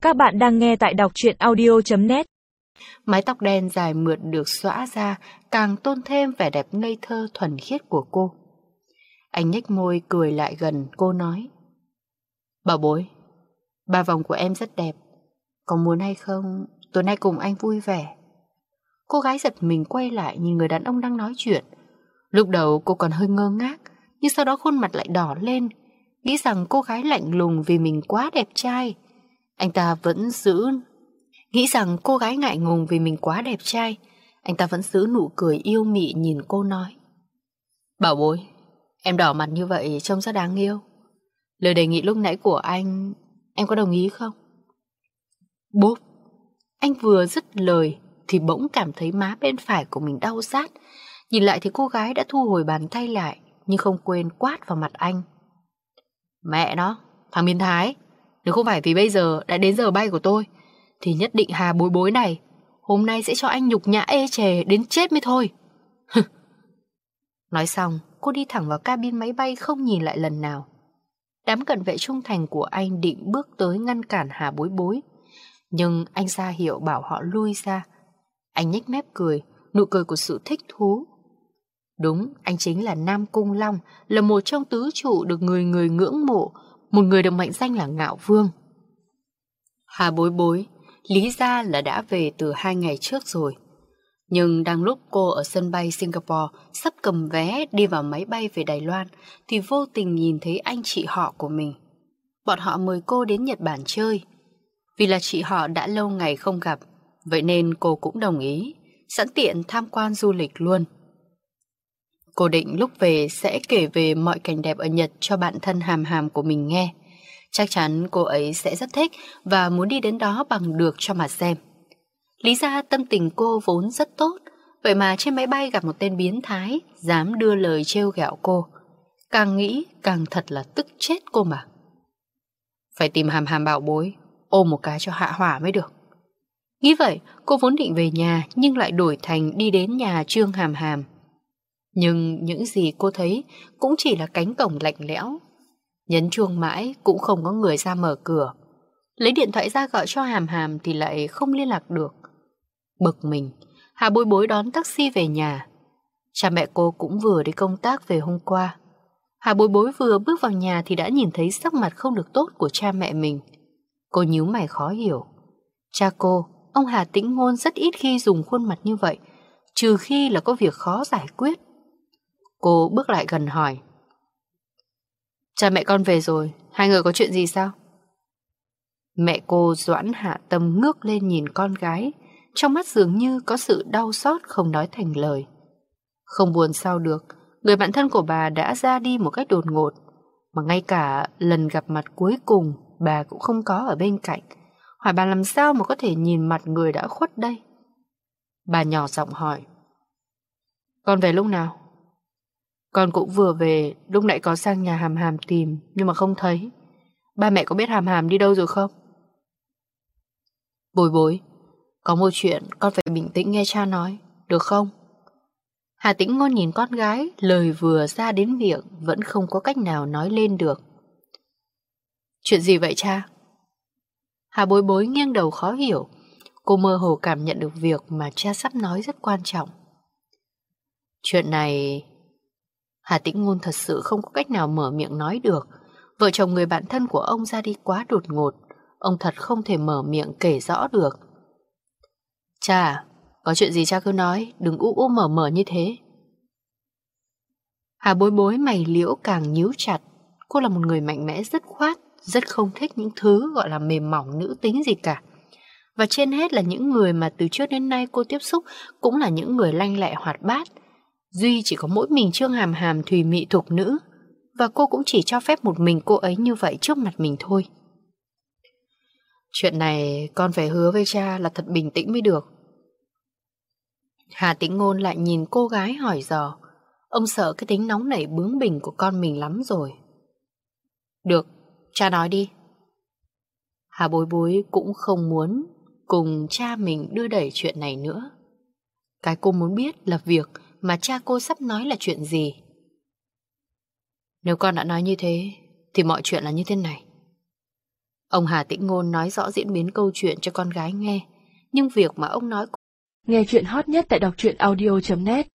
Các bạn đang nghe tại đọc truyện audio.net. Mái tóc đen dài mượt được xõa ra, càng tôn thêm vẻ đẹp ngây thơ thuần khiết của cô. Anh nhếch môi cười lại gần cô nói: Bảo bối, 3 vòng của em rất đẹp, có muốn hay không tối nay cùng anh vui vẻ? Cô gái giật mình quay lại nhìn người đàn ông đang nói chuyện. Lúc đầu cô còn hơi ngơ ngác, nhưng sau đó khuôn mặt lại đỏ lên, nghĩ rằng cô gái lạnh lùng vì mình quá đẹp trai. Nghĩ rằng cô gái ngại ngùng vì mình quá đẹp trai. Anh ta vẫn giữ nụ cười yêu mị nhìn cô nói: Bảo bối, em đỏ mặt như vậy trông rất đáng yêu. Lời đề nghị lúc nãy của anh, em có đồng ý không? Bốp. Anh vừa dứt lời thì bỗng cảm thấy má bên phải của mình đau rát. Nhìn lại thì cô gái đã thu hồi bàn tay lại, nhưng không quên quát vào mặt anh: Mẹ nó, thằng biến thái, nếu không phải vì bây giờ đã đến giờ bay của tôi thì nhất định Hà bối bối này hôm nay sẽ cho anh nhục nhã ê chề đến chết mới thôi. Nói xong, cô đi thẳng vào cabin máy bay không nhìn lại lần nào. Đám cận vệ trung thành của anh định bước tới ngăn cản Hà bối bối, nhưng anh ra hiệu bảo họ lui ra. Anh nhếch mép cười, nụ cười của sự thích thú. Đúng, anh chính là Nam Cung Long, là một trong tứ trụ được người người ngưỡng mộ, một người được mệnh danh là Ngạo Vương. Hà bối bối, lý ra là đã về từ 2 ngày trước rồi. Nhưng đang lúc cô ở sân bay Singapore sắp cầm vé đi vào máy bay về Đài Loan thì vô tình nhìn thấy anh chị họ của mình. Bọn họ mời cô đến Nhật Bản chơi. Vì là chị họ đã lâu ngày không gặp, vậy nên cô cũng đồng ý, sẵn tiện tham quan du lịch luôn. Cô định lúc về sẽ kể về mọi cảnh đẹp ở Nhật cho bạn thân Hàm Hàm của mình nghe. Chắc chắn cô ấy sẽ rất thích và muốn đi đến đó bằng được cho mà xem. Lý ra tâm tình cô vốn rất tốt, vậy mà trên máy bay gặp một tên biến thái dám đưa lời trêu ghẹo cô. Càng nghĩ càng thật là tức chết cô mà. Phải tìm Hàm Hàm bảo bối, ôm một cái cho hạ hỏa mới được. Nghĩ vậy, cô vốn định về nhà nhưng lại đổi thành đi đến nhà Trương Hàm Hàm. Nhưng những gì cô thấy cũng chỉ là cánh cổng lạnh lẽo. Nhấn chuông mãi cũng không có người ra mở cửa. Lấy điện thoại ra gọi cho Hàm Hàm thì lại không liên lạc được. Bực mình, Hà bối bối đón taxi về nhà. Cha mẹ cô cũng vừa đi công tác về hôm qua. Hà bối bối vừa bước vào nhà thì đã nhìn thấy sắc mặt không được tốt của cha mẹ mình. Cô nhíu mày khó hiểu. Cha cô, ông Hà Tĩnh Ngôn rất ít khi dùng khuôn mặt như vậy, trừ khi là có việc khó giải quyết. Cô bước lại gần hỏi: Cha mẹ con về rồi, hai người có chuyện gì sao? Mẹ cô Doãn Hạ Tâm ngước lên nhìn con gái, trong mắt dường như có sự đau xót không nói thành lời. Không buồn sao được, người bạn thân của bà đã ra đi một cách đột ngột, mà ngay cả lần gặp mặt cuối cùng bà cũng không có ở bên cạnh. Hỏi bà làm sao mà có thể nhìn mặt người đã khuất đây? Bà nhỏ giọng hỏi: Con về lúc nào? Con cũng vừa về, lúc nãy có sang nhà Hàm Hàm tìm nhưng mà không thấy. Ba mẹ có biết Hàm Hàm đi đâu rồi không? Bối bối, có một chuyện con phải bình tĩnh nghe cha nói, được không? Hà Tĩnh Ngôn nhìn con gái, lời vừa ra đến miệng vẫn không có cách nào nói lên được. Chuyện gì vậy cha? Hà bối bối nghiêng đầu khó hiểu. Cô mơ hồ cảm nhận được việc mà cha sắp nói rất quan trọng. Chuyện này... Hà Tĩnh Ngôn thật sự không có cách nào mở miệng nói được. Vợ chồng người bạn thân của ông ra đi quá đột ngột, ông thật không thể mở miệng kể rõ được. Cha, có chuyện gì cha cứ nói, đừng ú ú mở mở như thế. Hà bối bối mày liễu càng nhíu chặt. Cô là một người mạnh mẽ dứt khoát, rất không thích những thứ gọi là mềm mỏng nữ tính gì cả. Và trên hết là những người mà từ trước đến nay cô tiếp xúc cũng là những người lanh lẹ hoạt bát. Duy chỉ có mỗi mình Trương Hàm Hàm thùy mị thục nữ, và cô cũng chỉ cho phép một mình cô ấy như vậy trước mặt mình thôi. Chuyện này con phải hứa với cha là thật bình tĩnh mới được. Hà Tĩnh Ngôn lại nhìn cô gái hỏi dò. Ông sợ cái tính nóng nảy bướng bỉnh của con mình lắm rồi. Được, cha nói đi. Hà bối bối cũng không muốn cùng cha mình đưa đẩy chuyện này nữa. Cái cô muốn biết là việc mà cha cô sắp nói là chuyện gì. Nếu con đã nói như thế thì mọi chuyện là như thế này. Ông Hà Tĩnh Ngôn nói rõ diễn biến câu chuyện cho con gái nghe, nhưng việc mà ông nói Nghe chuyện hot nhất tại đọc truyện audio.net